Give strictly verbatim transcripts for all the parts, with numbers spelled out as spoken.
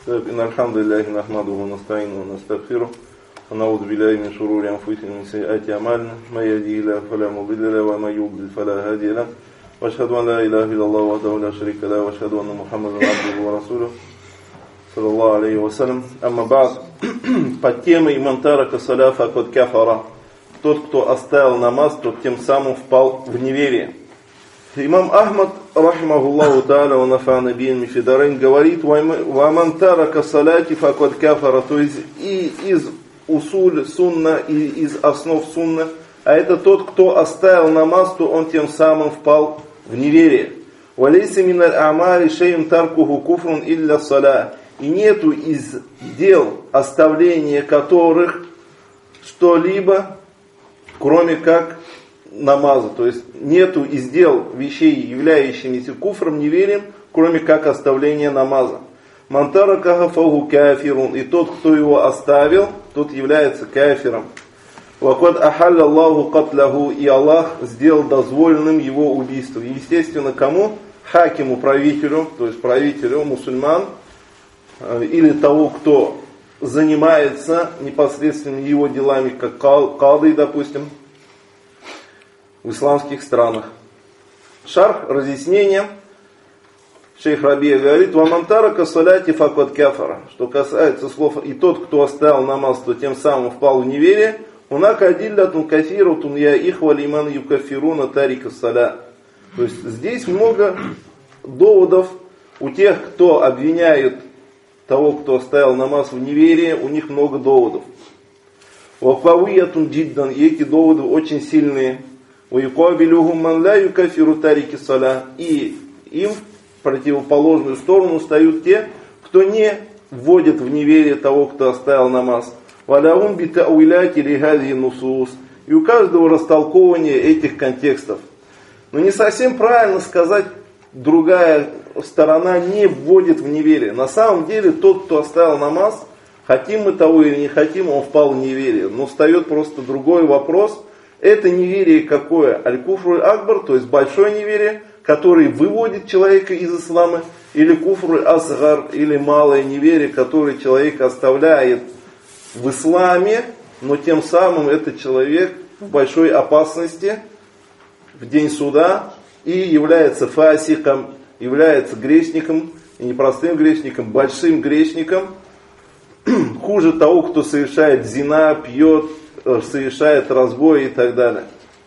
إن الحمد لله نحمده ونستعينه ونستغفره ونعوذ بالله من شرور أنفسنا ومن سيئات أعمالنا من يهده الله فلا مضل له ومن يضلل فلا هادي له وأشهد أن لا إله إلا الله وحده لا شريك له وأشهد أن محمدا عبده ورسوله صلى الله عليه وسلم. أما بعد, под темой «Ман тарака саля факад кафара», тот, кто оставил намаз, тот тем самым впал в неверие. Имам Ахмад, рахимахуллаху та'аля, ва нафа'ана бихи фи дарайн, говорит: «Ва ман тарака саляти факад кафара», то есть и из усуль сунна, и из основ сунна, а это тот, кто оставил намаз, то он тем самым впал в неверие. «Ва лейса мин аль-а'мали шей'ун таркуху куфрун илля саля», и нету из дел, оставления которых что-либо, кроме как намаза. То есть нету из дел вещей, являющимися куфром, неверием, кроме как оставления намаза. «Ман таракаха фаху кафирун», и тот, кто его оставил, тот является кафиром. «Ва кад ахалля Аллаху катляху», и Аллах сделал дозволенным его убийство. Естественно, кому? Хакиму, правителю, то есть правителю мусульман, или того, кто занимается непосредственно его делами, как кады, допустим, в исламских странах. Шарх, разъяснение. Шейх Рабия говорит: «Ва ман тарака саляти факад кафара», что касается слов «и тот, кто оставил намаз, то тем самым впал в неверие». «Унака адиллятун кафиратун я ихва лиман юкафируна тарика саля». То есть здесь много доводов у тех, кто обвиняет того, кто оставил намаз в неверии, у них много доводов. «Вакавиятун джиддан», и эти доводы очень сильные. «Ваюкабилюхум ман ля юкафиру тарики саля», и им в противоположную сторону встают те, кто не вводит в неверие того, кто оставил намаз. «Валягум битауиляти лихази нусус», и у каждого растолкования этих контекстов. Но не совсем правильно сказать, другая сторона не вводит в неверие. На самом деле тот, кто оставил намаз, хотим мы того или не хотим, он впал в неверие. Но встает просто другой вопрос. Это неверие какое? Аль-куфруль акбар, то есть большое неверие, которое выводит человека из ислама, или куфруль асгар, или малое неверие, которое человек оставляет в исламе, но тем самым этот человек в большой опасности в день суда и является фасиком, является грешником, и не простым грешником, большим грешником, хуже того, кто совершает зина, пьет, совершает разбой и так далее.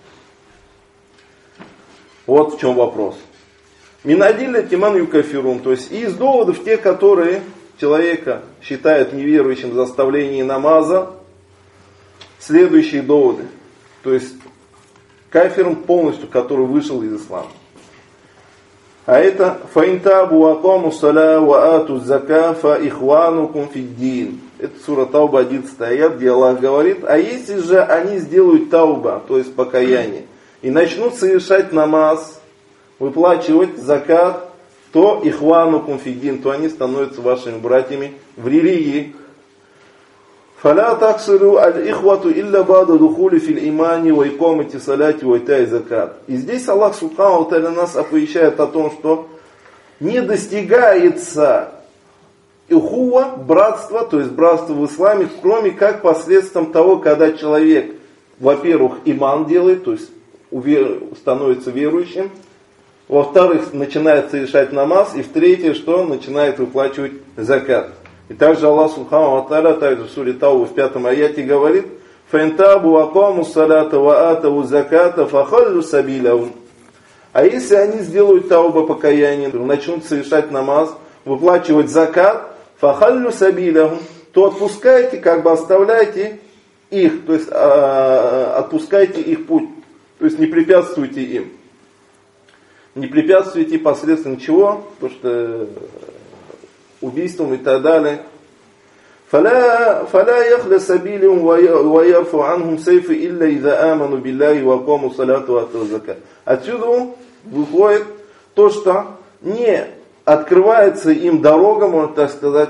Вот в чем вопрос. Минадилля тиман юкафирун, то есть из доводов те, которые человека считают неверующим за оставление намаза, следующие доводы. То есть кафиром полностью, который вышел из ислама. А это фаинтабу вакаму саля ва ату зака фа ихванукум фиддин. Это сура Тауба, одиннадцатый аят, где Аллах говорит: а если же они сделают тауба, то есть покаяние, и начнут совершать намаз, выплачивать закат, то ихванукум фиддин, то они становятся вашими братьями в религии. «Фаля таксиру аль-ихвату илля бада духули фил имани ва икомати саляти ва итай закат». И здесь Аллах Субхану ва Тааля нас оповещает о том, что не достигается ихуа, братство, то есть братство в исламе, кроме как посредством того, когда человек, во-первых, иман делает, то есть становится верующим, во-вторых, начинает совершать намаз, и в-третьих, что начинает выплачивать закат. И также Аллах Субхану ва Тааля, также в суре Тауба в пятом аяте говорит: «Фаинтабу вакаму салята ва атаву заката фахаллю сабилявум». А если они сделают тауба, покаяние, начнут совершать намаз, выплачивать закат, фахаллю сабилявум, то отпускайте, как бы оставляйте их, то есть а, отпускайте их путь, то есть не препятствуйте им. Не препятствуйте посредством чего? Потому что убийством и так далее. «Фаля яхля сабилиум ва ярфу анхум сейфы илля иза аману билляхи ва акаму саляту ва ату закат». Отсюда выходит то, что не открывается им дорога, можно так сказать,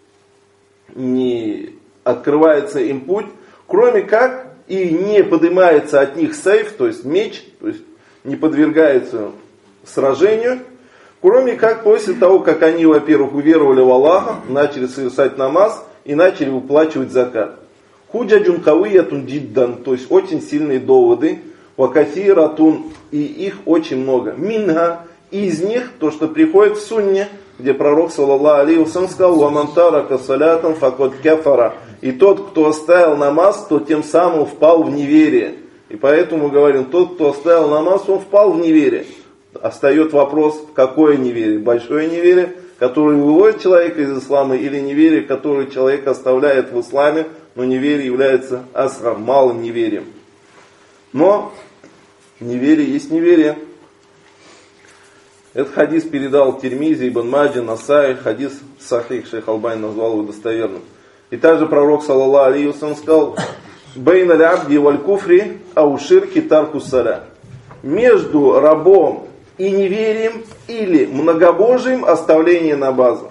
не открывается им путь, кроме как и не поднимается от них сейф, то есть меч, то есть не подвергается сражению, Кроме как после того, как они, во-первых, уверовали в Аллаха, начали совершать намаз и начали выплачивать закат. Худжаджун кавиятун джиддан, то есть очень сильные доводы, вакасиратун, и их очень много. Минга, из них то, что приходит в сунне, где пророк, саллаллаху алейхи вассалям, сказал: «Вамантарака салятан факот кафара». И тот, кто оставил намаз, то тем самым впал в неверие. И поэтому говорим, тот, кто оставил намаз, он впал в неверие. Остает вопрос, какое неверие? Большое неверие, которое выводит человека из ислама, или неверие, которое человек оставляет в исламе, но неверие является асгар, малым неверием. Но неверие есть неверие. Этот хадис передал Тирмизи, Ибн Маджа, Насаи, хадис сахих, шейх Албани назвал его достоверным. И также пророк, саллаллаху алейхи вассалям, сказал: «Бейна лябди валь куфри ауширки тарку саля». Между рабом и неверием или многобожием оставление намаза.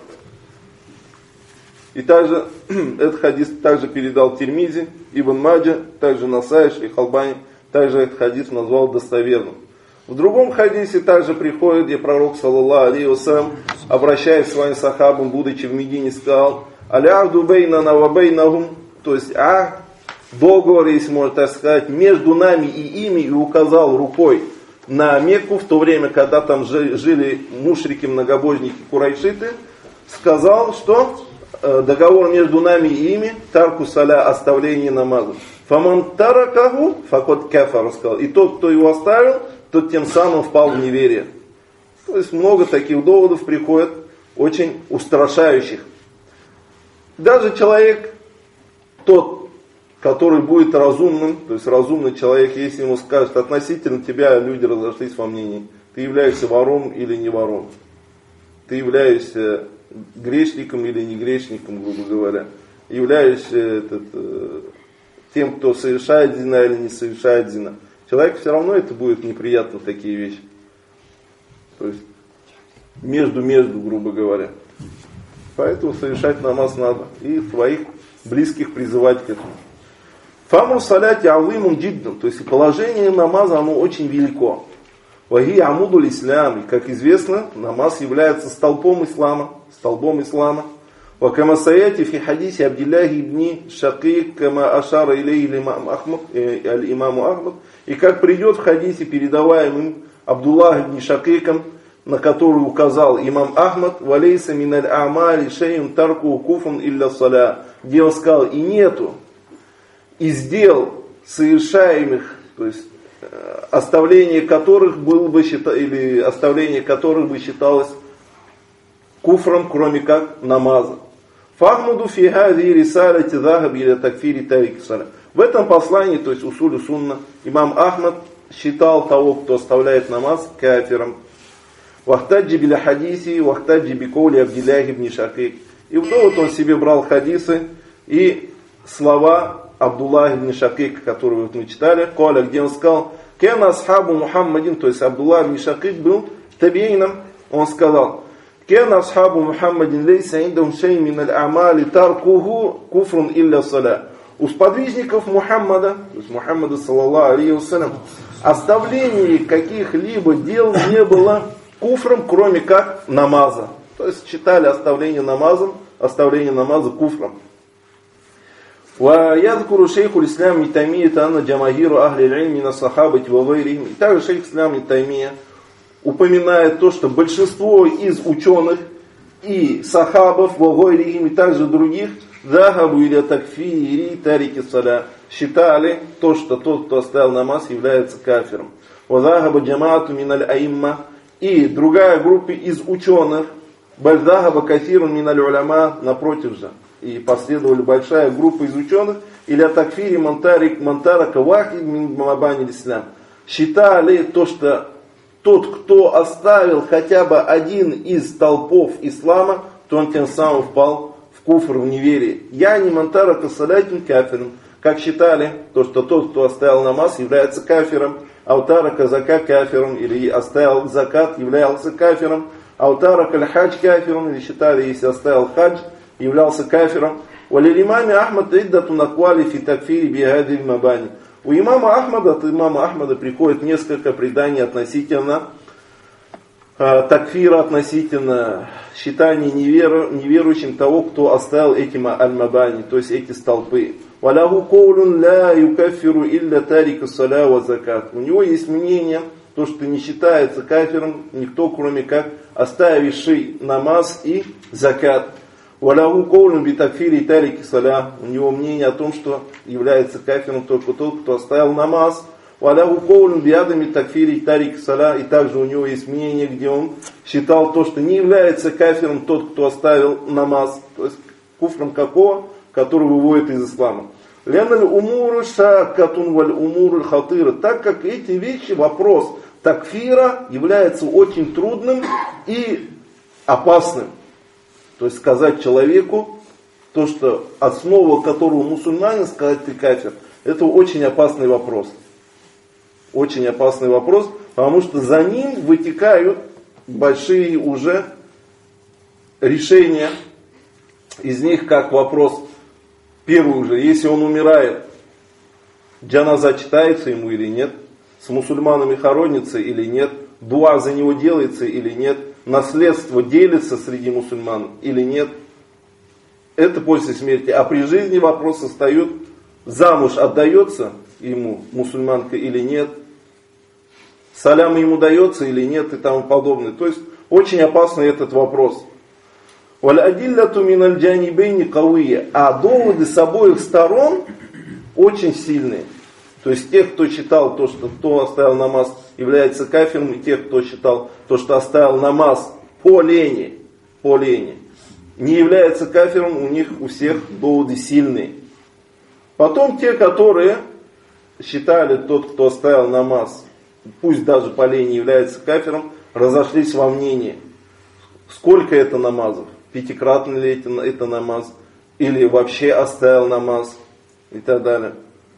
И также этот хадис также передал Тирмизи, Ибн Маджа, также Насаи, шейх Албани, также этот хадис назвал достоверным. В другом хадисе также приходит, где пророк, саллаллаху алейхи вассалям, обращаясь к своим сахабам, будучи в Медине, сказал: «Аляхду бейнана ва бейнахум», то есть а договор, если можно так сказать, между нами и ими, и указал рукой на Мекку, в то время, когда там жили мушрики, многобожники, курайшиты, сказал, что договор между нами и ими, тарку саля, оставление намаза. Фаман таракаху факот кафар, сказал. И тот, кто его оставил, тот тем самым впал в неверие. То есть много таких доводов приходит, очень устрашающих. Даже человек, тот, который будет разумным, то есть разумный человек, если ему скажут: относительно тебя люди разошлись во мнении, ты являешься вором или не вором, ты являешься грешником или не грешником, грубо говоря, являешься этот, тем, кто совершает зина или не совершает зина, человеку все равно это будет неприятно, такие вещи. То есть между-между, грубо говоря. Поэтому совершать намаз надо. И своих близких призывать к этому. Фамру саляти алимун джиддан. То есть положение намаза, оно очень велико. Ваги амудуль ислам. Как известно, намаз является столпом ислама. Столбом ислама. Вакама саяти фи хадисе Абдилляхи ибни Шакик, кама ашара илей аль-имаму Ахмад. И как придет в хадисе, передаваемым Абдуллах ибн Шакиком, на который указал имам Ахмад: «Валейса миналь а'мали шейун тарку куфун илля саля», где он сказал: и нету из дел совершаемых, то есть оставление которых было бы считалось, или оставление которых бы считалось куфром, кроме как намаза. Фахмуду фи хази рисалати захаб иля такфири тарик саля. В этом послании, то есть усулю сунна, имам Ахмад считал того, кто оставляет намаз, кафиром. Вахтаджи биля хадиси, вахтаджи биколи Абдилляхи ибн Шакик. И в довод он себе брал хадисы и слова Абдуллаха ибн Шакик, которые вот мы читали, Коля, где он сказал: «Кена асхабу Мухаммадин», то есть Абдуллах ибн Шакик был табиином, он сказал: «Кена асхабу Мухаммадин лейса индахум шей мин аль-амали таркуху куфрун илля саля». У сподвижников Мухаммада, то есть Мухаммада, саллаллаху алейхи вассалям, оставление каких-либо дел не было куфром, кроме как намаза. То есть считали оставление намазом, оставление намаза куфром. ويذكر شيخ الإسلام ابن تيمية أن جماهير أهل العلم من الصحابة وغيرهم. И также шейх ислам ибн Таймия упоминает то, что большинство из ученых и сахабов, вагойрихим, и также других, захабу или такфири тарики саля, считали то, что тот, кто оставил намаз, является кафиром. Вазахаба джамаату миналь аимма, и другая группа из ученых, бальзахаба кафирун миналь уляма, напротив же. И последовали большая группа из ученых, или такфири мантарик мантарака вахид мин мабани ислам. Считали то, что тот, кто оставил хотя бы один из толпов ислама, то он тем самым впал в куфр, в неверие. Я не мантарака салятин кафиром. Как считали, то, что тот, кто оставил намаз, является кафиром. Аутарака закат кафиром, или оставил закат, являлся кафиром. Аутарака аль-хадж кафиром, или считали, если оставил хадж, являлся кафиром. Валилимами Ахмад иддату наквали фи такфири бихадиль мабани. У имама Ахмада, от имама Ахмада приходит несколько преданий относительно такфира относительно считания неверу, неверующим того, кто оставил эти аль-мабани, то есть эти столпы. وَلَهُ قَوْلٌ لَا يُكَفِّرُ إِلَّا تَارِكَ الصَّلَاةِ وَالزَّكَاةِ. У него есть мнение, то, что не считается кафиром никто, кроме как оставивший намаз и закат. وَلَهُ قَوْلٌ بِتَكْفِيرِ تَارِكِ الصَّلَاةِ. У него мнение о том, что является кафиром только тот, кто оставил намаз. وَلَهُ قَوْلٌ بِعَدَمِ تَكْفِيرِ تَارِكِ الصَّلَاةِ. И также у него есть мнение, где он считал то, что не является кафиром тот, кто оставил намаз. То есть куфром какого? Который выводит из ислама. Ляналь умуру шакатун валь умуру хатыра. Так как эти вещи, вопрос такфира является очень трудным и опасным. То есть сказать человеку, то, что основа которого мусульманин, сказать ты кафир, это очень опасный вопрос. Очень опасный вопрос, потому что за ним вытекают большие уже решения. Из них как вопрос, первый уже, если он умирает, джаназа читается ему или нет, с мусульманами хоронится или нет, дуа за него делается или нет, наследство делится среди мусульман или нет. Это после смерти. А при жизни вопрос встает, замуж отдается ему мусульманка или нет, салям ему дается или нет и тому подобное. То есть очень опасный этот вопрос. А доводы с обоих сторон очень сильные. То есть тех, кто считал то, что кто оставил намаз, является кафиром, и тех, кто считал то, что оставил намаз по лени, по лени, не является кафиром, у них у всех доводы сильные. Потом те, которые считали тот, кто оставил намаз, пусть даже по лени является кафиром, разошлись во мнении. Сколько это намазов? Пятикратный ли это, это намаз? Или вообще оставил намаз? И так далее.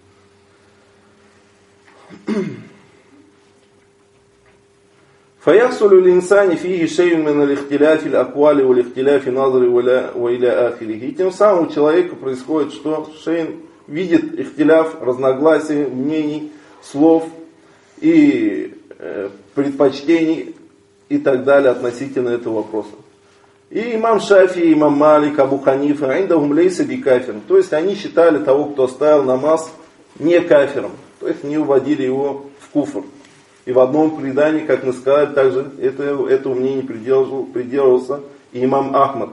فَيَحْصُلُ الْإِنسَانِ فِيهِ شَيْءٌ مِنَ الْإِخْتِلَافِ الْأَقْوَالِ وَالْإِخْتِلَافِ النَّظْرِ وَإِلَى آخِرِهِ. И тем самым у человека происходит, что шейн видит ихтиляф, разногласия, мнений, слов и э, предпочтений и так далее относительно этого вопроса. И имам Шафи, имам Малик, Абу Ханифа, индахум лейса би кафиром. То есть они считали того, кто оставил намаз, не кафиром. То есть не уводили его в куфр. И в одном предании, как мы сказали, также это, этого мнения придерживался, придерживался и имам Ахмад.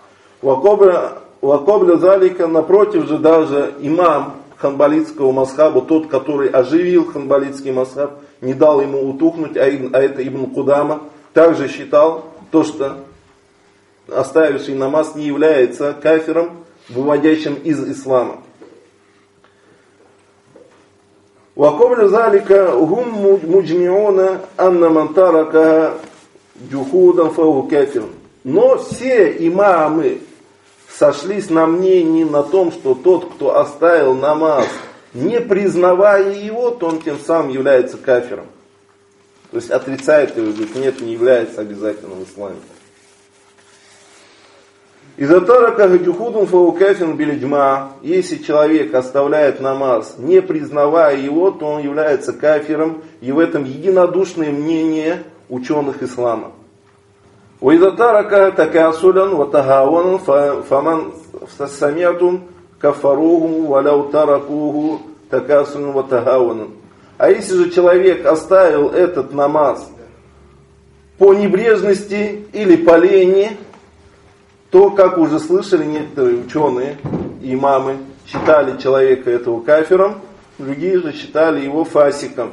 Вакобля залика, напротив же даже имам ханбалитского масхаба, тот, который оживил ханбалитский масхаб, не дал ему утухнуть, а это Ибн Кудама, также считал то, что оставивший намаз не является кафиром, выводящим из ислама. وَقَبْلَ ذَلِكَ هُمْ مُجْمِعُونَ أَنَّ مَنْ تَرَكَهَا جُحُودًا فَهُوَ كَافِرٌ. Но все имамы сошлись на мнении на том, что тот, кто оставил намаз, не признавая его, то он тем самым является кафиром. То есть отрицает его, говорит, нет, не является обязательным в исламе. Из-за тарака джухудун фау кафин билиджма. Если человек оставляет намаз, не признавая его, то он является кафиром, и в этом единодушное мнение ученых ислама. Из-за тарака такасулян ватахауан фаман самятум кафаруху валяу таракуху такасулян ватахауан. А если же человек оставил этот намаз по небрежности или по лени, то, как уже слышали некоторые ученые, имамы, считали человека этого кафиром, другие же считали его фасиком.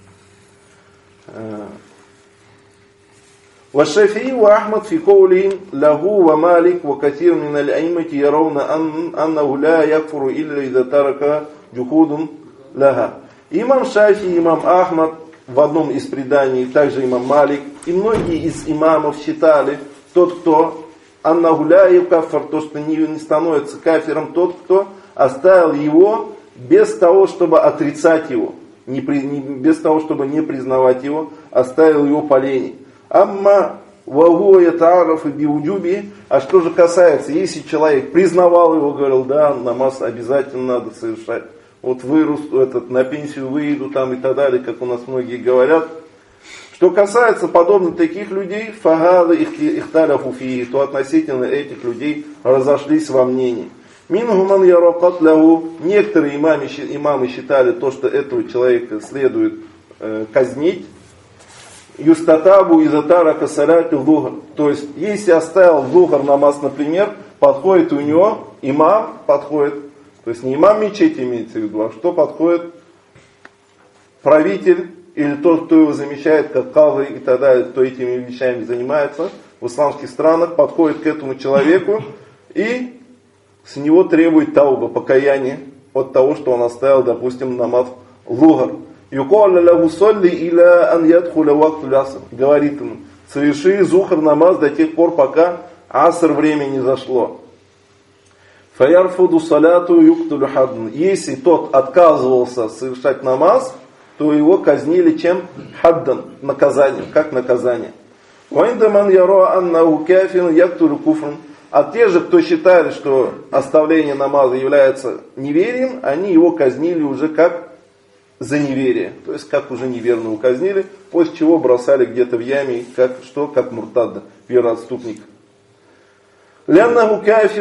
والشافعي وأحمد في قولهم له ومالك وكثير من الأئمة يرون أنه لا يكفر إلا إذا ترك جحود لها. Имам Шафи, имам Ахмад в одном из преданий, также имам Малик и многие из имамов считали, тот, кто аннаху ля юкаффар, то, что не, не становится кафиром, тот, кто оставил его без того, чтобы отрицать его, не, не, без того, чтобы не признавать его, оставил его по лени. Амма вагу ятаараф и биуджуби. А что же касается, если человек признавал его, говорил, да, намаз обязательно надо совершать, вот вырос, этот, на пенсию выйду там и так далее, как у нас многие говорят, Что касается подобно таких людей, фагады ихталяфу фии, то относительно этих людей разошлись во мнении. Мингуман яракат лягу, некоторые имамы, имамы считали то, что этого человека следует э, казнить. Юстатабу изатара касаляту лугар. То есть, если оставил лугар намаз, например, подходит у него имам, подходит, то есть не имам мечети имеется в виду, а что подходит правитель, или тот, кто его замещает, как кавы и так далее, кто этими вещами занимается в исламских странах, подходит к этому человеку и с него требует тауба, покаяние от того, что он оставил, допустим, намаз лугар. Говорит ему, соверши зухар намаз до тех пор, пока аср время не зашло. Если тот отказывался совершать намаз, то его казнили чем? Хаддан, наказанием, как наказание. А те же, кто считали, что оставление намаза является неверием, они его казнили уже как за неверие. То есть как уже неверного казнили, после чего бросали где-то в яме, как, что, как муртадда, вероотступник. Потому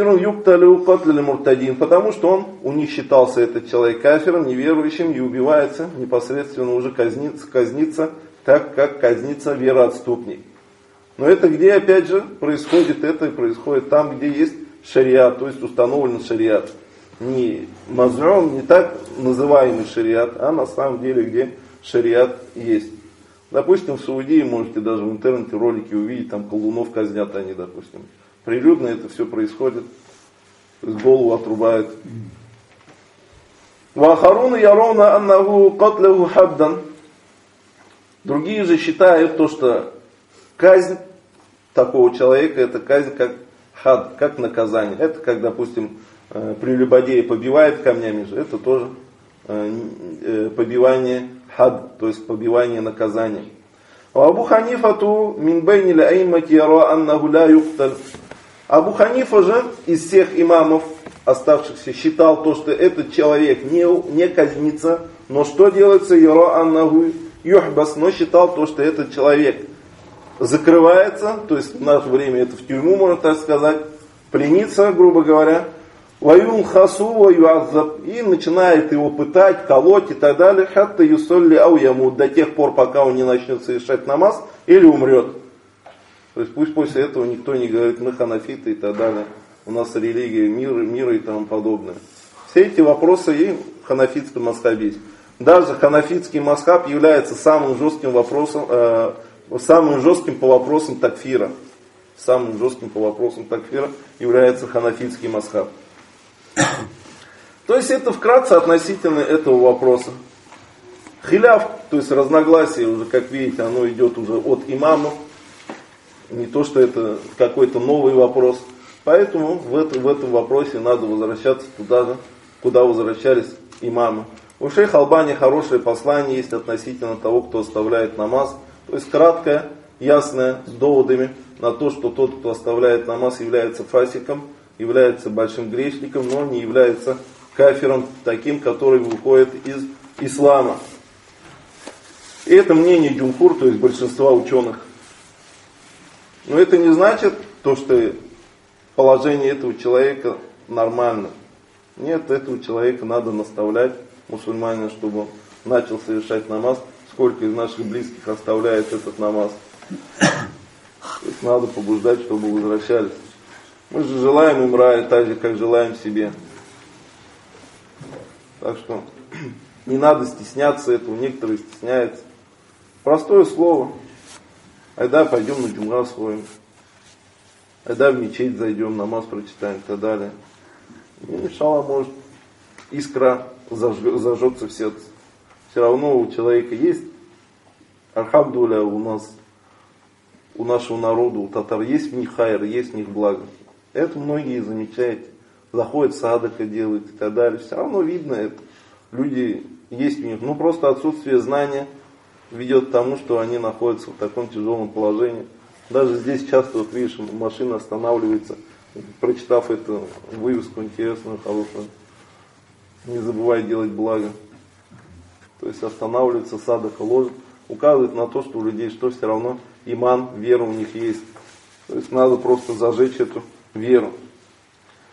что он, у них считался этот человек кафиром, неверующим, и убивается непосредственно уже казнится, казнится так, как казнится вероотступник. Но это где, опять же, происходит? Это происходит там, где есть шариат, то есть установлен шариат. Не мазрун, не так называемый шариат, а на самом деле, где шариат есть. Допустим, в Саудии можете даже в интернете ролики увидеть, там колунов казнят они, допустим. Прилюдно это все происходит. То есть голову отрубают. Вахаруна яровна аннаху катлаху хаддан. Другие же считают то, что казнь такого человека, это казнь как хад, как наказание. Это как, допустим, прелюбодея побивает камнями же, это тоже побивание хад, то есть побивание наказанием. Абу Ханифату мин байни ля-аймати яра аннаху ля юкталь. Абу Ханифа же из всех имамов оставшихся считал то, что этот человек не, не казнится, но что делается? Яра аннаху юхбас, но считал то, что этот человек закрывается, то есть в наше время это в тюрьму, можно так сказать, пленится, грубо говоря, ваюн хасу ваюаззаб, и начинает его пытать, колоть и так далее, хатта юсолли ау ямут, до тех пор, пока он не начнет совершать намаз или умрет. То есть пусть после этого никто не говорит, мы ханафиты и так далее, у нас религия мира, мира и тому подобное. Все эти вопросы и в ханафитском мазхабе есть. Даже ханафитский мазхаб является самым жестким вопросом, э, самым жестким по вопросам такфира. Самым жестким по вопросам такфира является ханафитский мазхаб. То есть это вкратце относительно этого вопроса. Хиляф, то есть разногласие, уже как видите, оно идет уже от имамов. Не то, что это какой-то новый вопрос. Поэтому в, это, в этом вопросе надо возвращаться туда же, куда возвращались имамы. У шейха Албани хорошее послание есть относительно того, кто оставляет намаз. То есть краткое, ясное, с доводами на то, что тот, кто оставляет намаз, является фасиком, является большим грешником, но не является кафиром таким, который выходит из ислама. И это мнение джумхур, то есть большинства ученых. Но это не значит то, что положение этого человека нормально. Нет, этого человека надо наставлять, мусульманина, чтобы он начал совершать намаз. Сколько из наших близких оставляет этот намаз. То есть надо побуждать, чтобы возвращались. Мы же желаем им рая, так же, как желаем себе. Так что не надо стесняться этого, некоторые стесняются. Простое слово. Айда пойдем на джумга сходим. Айда в мечеть зайдем, намаз прочитаем и так далее. И иншаллах, может, искра зажжется в сердце. Все равно у человека есть, альхамдулилля, у нас, у нашего народа, у татар есть в них хайр, есть в них благо. Это многие замечают. Заходят, садака делают и так далее. Все равно видно это. Люди есть в них. Ну просто отсутствие знания ведет к тому, что они находятся в таком тяжелом положении. Даже здесь часто, вот видишь, машина останавливается, прочитав эту вывеску интересную, хорошую. Не забывай делать благо. То есть останавливается, садака ложит. указывает на то, что у людей что все равно иман, вера у них есть. То есть надо просто зажечь эту веру.